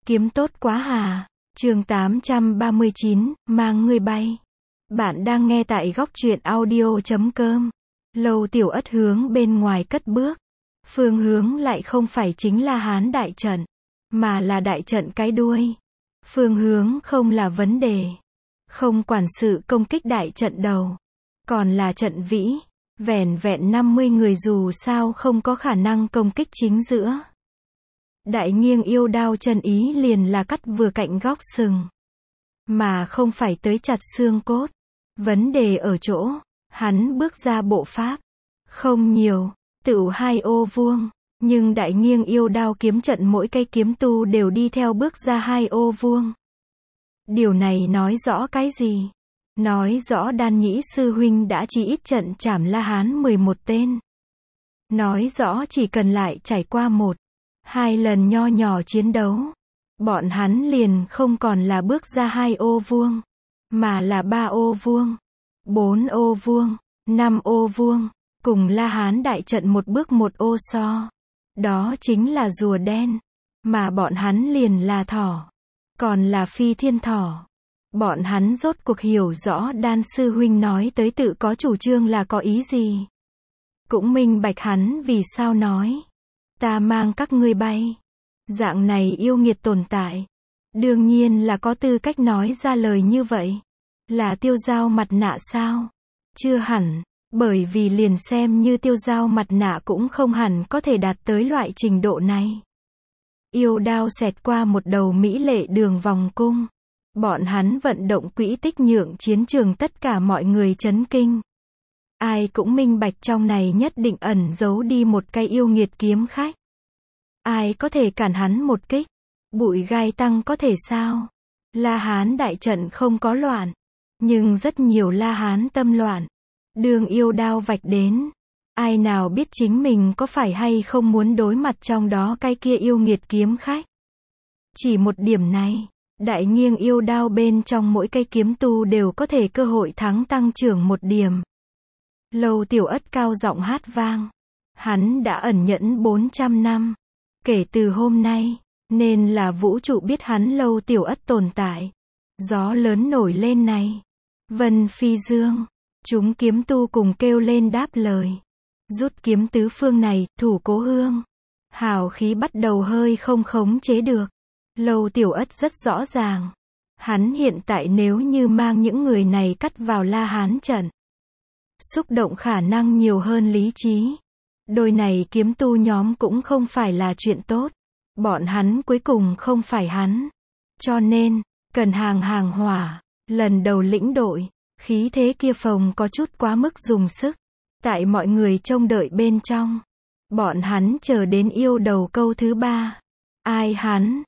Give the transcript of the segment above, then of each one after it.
Kiếm tốt quá hà. Chương 839, mang ngươi bay. Bạn đang nghe tại góc truyện audio.com. Lâu Tiểu Ất hướng bên ngoài cất bước. Phương hướng lại không phải chính La Hán đại trận, mà là đại trận cái đuôi. Phương hướng không là vấn đề. Không quản sự công kích đại trận đầu. Còn là trận vĩ. Vẻn vẹn 50 người dù sao không có khả năng công kích chính giữa. Đại nghiêng yêu đao chân ý liền là cắt vừa cạnh góc sừng, mà không phải tới chặt xương cốt. Vấn đề ở chỗ, hắn bước ra bộ pháp. Không nhiều, tựu 2 ô vuông. Nhưng đại nghiêng yêu đao kiếm trận mỗi cây kiếm tu đều đi theo bước ra 2 ô vuông. Điều này nói rõ cái gì? Nói rõ Đan Nhĩ sư huynh đã chỉ ít trận chảm La Hán 11 tên. Nói rõ chỉ cần lại trải qua 1-2 lần nho nhỏ chiến đấu, bọn hắn liền không còn là bước ra 2 ô vuông, mà là 3 ô vuông, 4 ô vuông, 5 ô vuông, cùng La Hán đại trận một bước 1 ô so. Đó chính là rùa đen, mà bọn hắn liền là thỏ, còn là phi thiên thỏ. Bọn hắn rốt cuộc hiểu rõ Đan sư huynh nói tới tự có chủ trương là có ý gì. Cũng minh bạch hắn vì sao nói, ta mang các ngươi bay. Dạng này yêu nghiệt tồn tại, đương nhiên là có tư cách nói ra lời như vậy. Là tiêu dao mặt nạ sao? Chưa hẳn, bởi vì liền xem như tiêu dao mặt nạ cũng không hẳn có thể đạt tới loại trình độ này. Yêu đao xẹt qua một đầu mỹ lệ đường vòng cung. Bọn hắn vận động quỹ tích nhượng chiến trường tất cả mọi người chấn kinh. Ai cũng minh bạch trong này nhất định ẩn giấu đi một cái yêu nghiệt kiếm khách. Ai có thể cản hắn một kích? Bụi gai tăng có thể sao? La Hán đại trận không có loạn, nhưng rất nhiều La Hán tâm loạn. Đường yêu đao vạch đến, ai nào biết chính mình có phải hay không muốn đối mặt trong đó cái kia yêu nghiệt kiếm khách. Chỉ một điểm này, đại nghiêng yêu đao bên trong mỗi cây kiếm tu đều có thể cơ hội thắng tăng trưởng 1 điểm. Lâu Tiểu Ất cao giọng hát vang. Hắn đã ẩn nhẫn 400 năm. Kể từ hôm nay, nên là vũ trụ biết hắn Lâu Tiểu Ất tồn tại. Gió lớn nổi lên này. Vân phi dương. Chúng kiếm tu cùng kêu lên đáp lời. Rút kiếm tứ phương này, thủ cố hương. Hào khí bắt đầu hơi không khống chế được. Lâu Tiểu Ất rất rõ ràng. Hắn hiện tại nếu như mang những người này cắt vào La Hán trận, xúc động khả năng nhiều hơn lý trí. Đôi này kiếm tu nhóm cũng không phải là chuyện tốt. Bọn hắn cuối cùng không phải hắn. Cho nên, cần hàng hỏa. Lần đầu lĩnh đội, khí thế kia phồng có chút quá mức dùng sức. Tại mọi người trông đợi bên trong, bọn hắn chờ đến yêu đầu câu thứ 3. Ai hắn?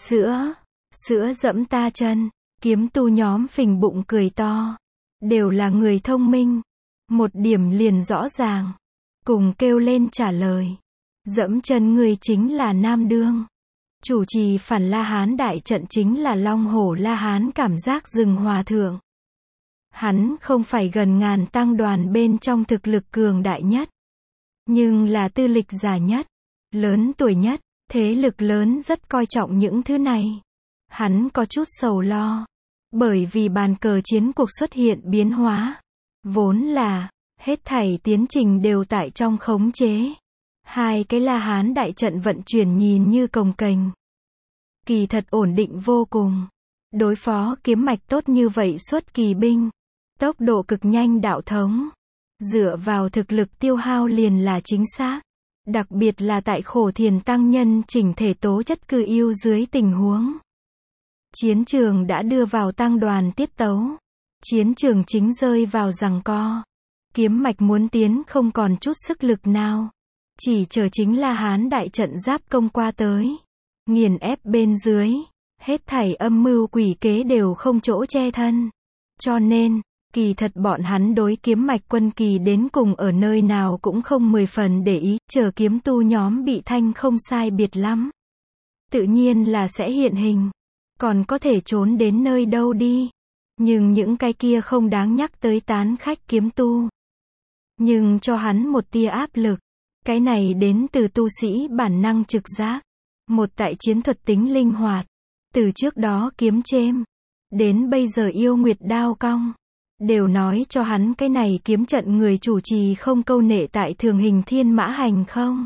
Sữa dẫm ta chân. Kiếm tu nhóm phình bụng cười to. Đều là người thông minh. Một điểm liền rõ ràng. Cùng kêu lên trả lời. Dẫm chân người chính là Nam Đương. Chủ trì phản La Hán đại trận chính là Long Hổ La Hán cảm giác rừng hòa thượng. Hắn không phải gần ngàn tăng đoàn bên trong thực lực cường đại nhất, nhưng là tư lịch già nhất, lớn tuổi nhất, thế lực lớn rất coi trọng những thứ này. Hắn có chút sầu lo, bởi vì bàn cờ chiến cuộc xuất hiện biến hóa. Vốn là, hết thảy tiến trình đều tại trong khống chế. 2 cái La Hán đại trận vận chuyển nhìn như cồng kềnh, kỳ thật ổn định vô cùng. Đối phó kiếm mạch tốt như vậy xuất kỳ binh, tốc độ cực nhanh đạo thống, dựa vào thực lực tiêu hao liền là chính xác. Đặc biệt là tại khổ thiền tăng nhân chỉnh thể tố chất cư yêu dưới tình huống. Chiến trường đã đưa vào tăng đoàn tiết tấu. Chiến trường chính rơi vào giằng co. Kiếm mạch muốn tiến không còn chút sức lực nào. Chỉ chờ chính La Hán đại trận giáp công qua tới. Nghiền ép bên dưới. Hết thảy âm mưu quỷ kế đều không chỗ che thân. Cho nên, kỳ thật bọn hắn đối kiếm mạch quân kỳ đến cùng ở nơi nào cũng không 10 phần để ý. Chờ kiếm tu nhóm bị thanh không sai biệt lắm, tự nhiên là sẽ hiện hình. Còn có thể trốn đến nơi đâu đi. Nhưng những cái kia không đáng nhắc tới tán khách kiếm tu. Nhưng cho hắn một tia áp lực. Cái này đến từ tu sĩ bản năng trực giác. Một tại chiến thuật tính linh hoạt. Từ trước đó kiếm chêm, đến bây giờ yêu nguyệt đao cong, đều nói cho hắn cái này kiếm trận người chủ trì không câu nệ tại thường hình thiên mã hành không.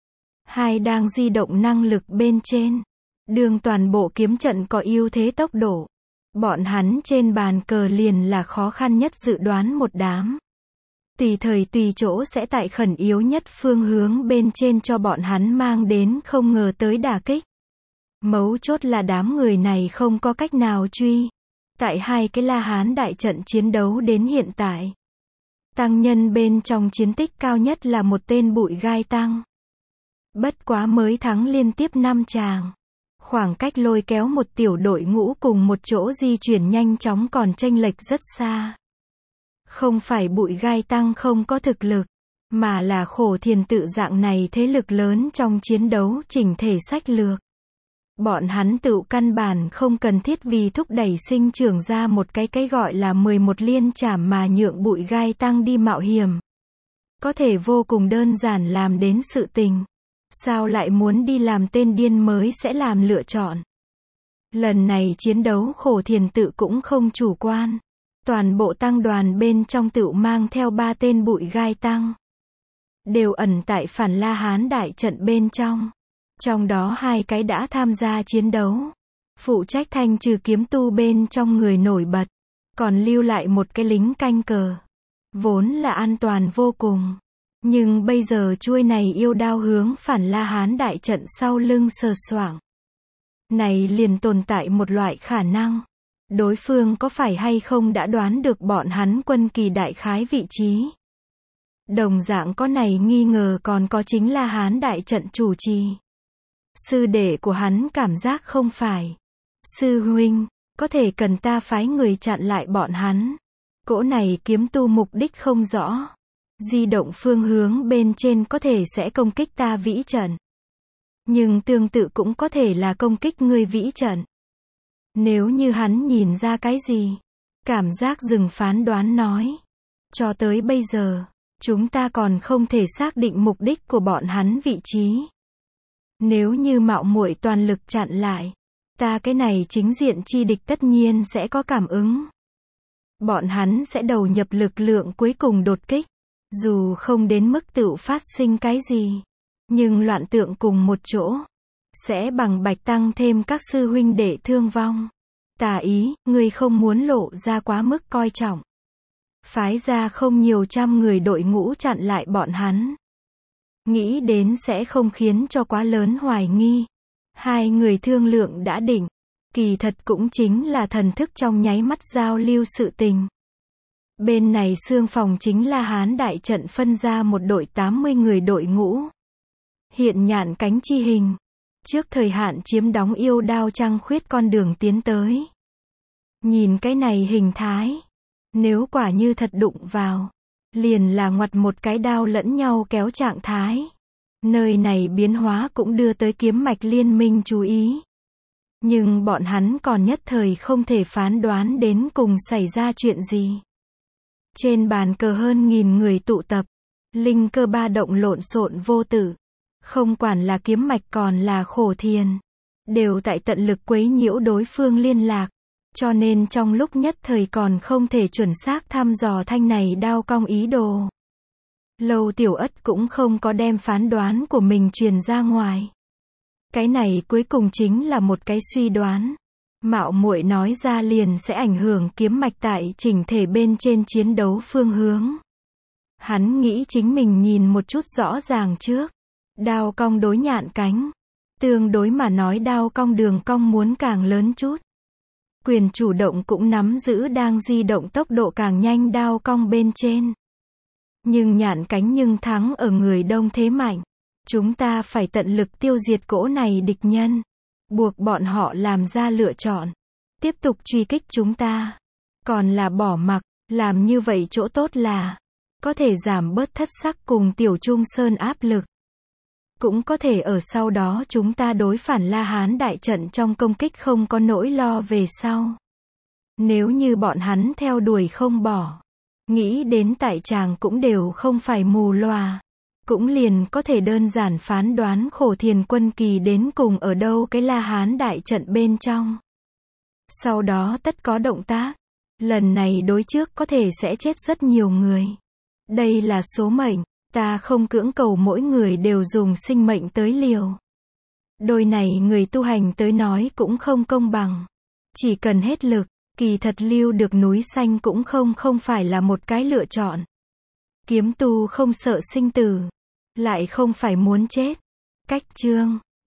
Hai đang di động năng lực bên trên. Đường toàn bộ kiếm trận có ưu thế tốc độ. Bọn hắn trên bàn cờ liền là khó khăn nhất dự đoán một đám. Tùy thời tùy chỗ sẽ tại khẩn yếu nhất phương hướng bên trên cho bọn hắn mang đến không ngờ tới đả kích. Mấu chốt là đám người này không có cách nào truy. Tại hai cái La Hán đại trận chiến đấu đến hiện tại. Tăng nhân bên trong chiến tích cao nhất là một tên Bụi Gai Tăng. Bất quá mới thắng liên tiếp 5 tràng. Khoảng cách lôi kéo một tiểu đội ngũ cùng một chỗ di chuyển nhanh chóng còn chênh lệch rất xa. Không phải Bụi Gai Tăng không có thực lực, mà là Khổ Thiền Tự dạng này thế lực lớn trong chiến đấu chỉnh thể sách lược. Bọn hắn tự căn bản không cần thiết vì thúc đẩy sinh trưởng ra một cái gọi là 11 liên trảm mà nhượng Bụi Gai Tăng đi mạo hiểm. Có thể vô cùng đơn giản làm đến sự tình. Sao lại muốn đi làm tên điên mới sẽ làm lựa chọn. Lần này chiến đấu Khổ Thiền Tự cũng không chủ quan. Toàn bộ tăng đoàn bên trong tự mang theo 3 tên Bụi Gai Tăng. Đều ẩn tại Phản La Hán đại trận bên trong. Trong đó 2 cái đã tham gia chiến đấu. Phụ trách thanh trừ kiếm tu bên trong người nổi bật. Còn lưu lại một cái lính canh cờ. Vốn là an toàn vô cùng. Nhưng bây giờ chuôi này yêu đao hướng Phản La Hán đại trận sau lưng sờ soạng. Này liền tồn tại một loại khả năng. Đối phương có phải hay không đã đoán được bọn hắn quân kỳ đại khái vị trí. Đồng dạng có này nghi ngờ còn có chính La Hán đại trận chủ trì. Sư đệ của hắn cảm giác không phải. Sư huynh, có thể cần ta phái người chặn lại bọn hắn. Cỗ này kiếm tu mục đích không rõ. Di động phương hướng bên trên có thể sẽ công kích ta vĩ trận. Nhưng tương tự cũng có thể là công kích ngươi vĩ trận. Nếu như hắn nhìn ra cái gì? Cảm giác dừng phán đoán nói. Cho tới bây giờ, chúng ta còn không thể xác định mục đích của bọn hắn vị trí. Nếu như mạo muội toàn lực chặn lại, ta cái này chính diện chi địch tất nhiên sẽ có cảm ứng. Bọn hắn sẽ đầu nhập lực lượng cuối cùng đột kích. Dù không đến mức tự phát sinh cái gì, nhưng loạn tượng cùng một chỗ, sẽ bằng bạch tăng thêm các sư huynh đệ thương vong. Tà ý, ngươi không muốn lộ ra quá mức coi trọng. Phái ra không nhiều trăm người đội ngũ chặn lại bọn hắn. Nghĩ đến sẽ không khiến cho quá lớn hoài nghi. Hai người thương lượng đã định. Kỳ thật cũng chính là thần thức trong nháy mắt giao lưu sự tình. Bên này xương phòng chính La Hán đại trận phân ra một đội 80 người đội ngũ. Hiện nhạn cánh chi hình. Trước thời hạn chiếm đóng yêu đao trăng khuyết con đường tiến tới. Nhìn cái này hình thái. Nếu quả như thật đụng vào. Liền là ngoặt một cái đao lẫn nhau kéo trạng thái. Nơi này biến hóa cũng đưa tới kiếm mạch liên minh chú ý. Nhưng bọn hắn còn nhất thời không thể phán đoán đến cùng xảy ra chuyện gì. Trên bàn cờ hơn 1000 người tụ tập. Linh cơ ba động lộn xộn vô tử. Không quản là kiếm mạch còn là Khổ Thiền. Đều tại tận lực quấy nhiễu đối phương liên lạc. Cho nên trong lúc nhất thời còn không thể chuẩn xác thăm dò thanh này đao cong ý đồ. Lâu Tiểu Ất cũng không có đem phán đoán của mình truyền ra ngoài. Cái này cuối cùng chính là một cái suy đoán. Mạo muội nói ra liền sẽ ảnh hưởng kiếm mạch tại chỉnh thể bên trên chiến đấu phương hướng. Hắn nghĩ chính mình nhìn một chút rõ ràng trước. Đao cong đối nhạn cánh. Tương đối mà nói đao cong đường cong muốn càng lớn chút. Quyền chủ động cũng nắm giữ đang di động tốc độ càng nhanh đao cong bên trên. Nhưng nhạn cánh nhưng thắng ở người đông thế mạnh. Chúng ta phải tận lực tiêu diệt cỗ này địch nhân. Buộc bọn họ làm ra lựa chọn. Tiếp tục truy kích chúng ta. Còn là bỏ mặc, làm như vậy chỗ tốt là có thể giảm bớt thất sắc cùng Tiểu Trung Sơn áp lực. Cũng có thể ở sau đó chúng ta đối Phản La Hán đại trận trong công kích không có nỗi lo về sau. Nếu như bọn hắn theo đuổi không bỏ. Nghĩ đến tại tràng cũng đều không phải mù lòa. cũng liền có thể đơn giản phán đoán Khổ Thiền quân kỳ đến cùng ở đâu cái La Hán đại trận bên trong. Sau đó tất có động tác. Lần này đối trước có thể sẽ chết rất nhiều người. Đây là số mệnh, ta không cưỡng cầu mỗi người đều dùng sinh mệnh tới liều. Đôi này người tu hành tới nói cũng không công bằng. Chỉ cần hết lực, kỳ thật lưu được núi xanh cũng không phải là một cái lựa chọn. Kiếm tu không sợ sinh tử, lại không phải muốn chết. Cách chương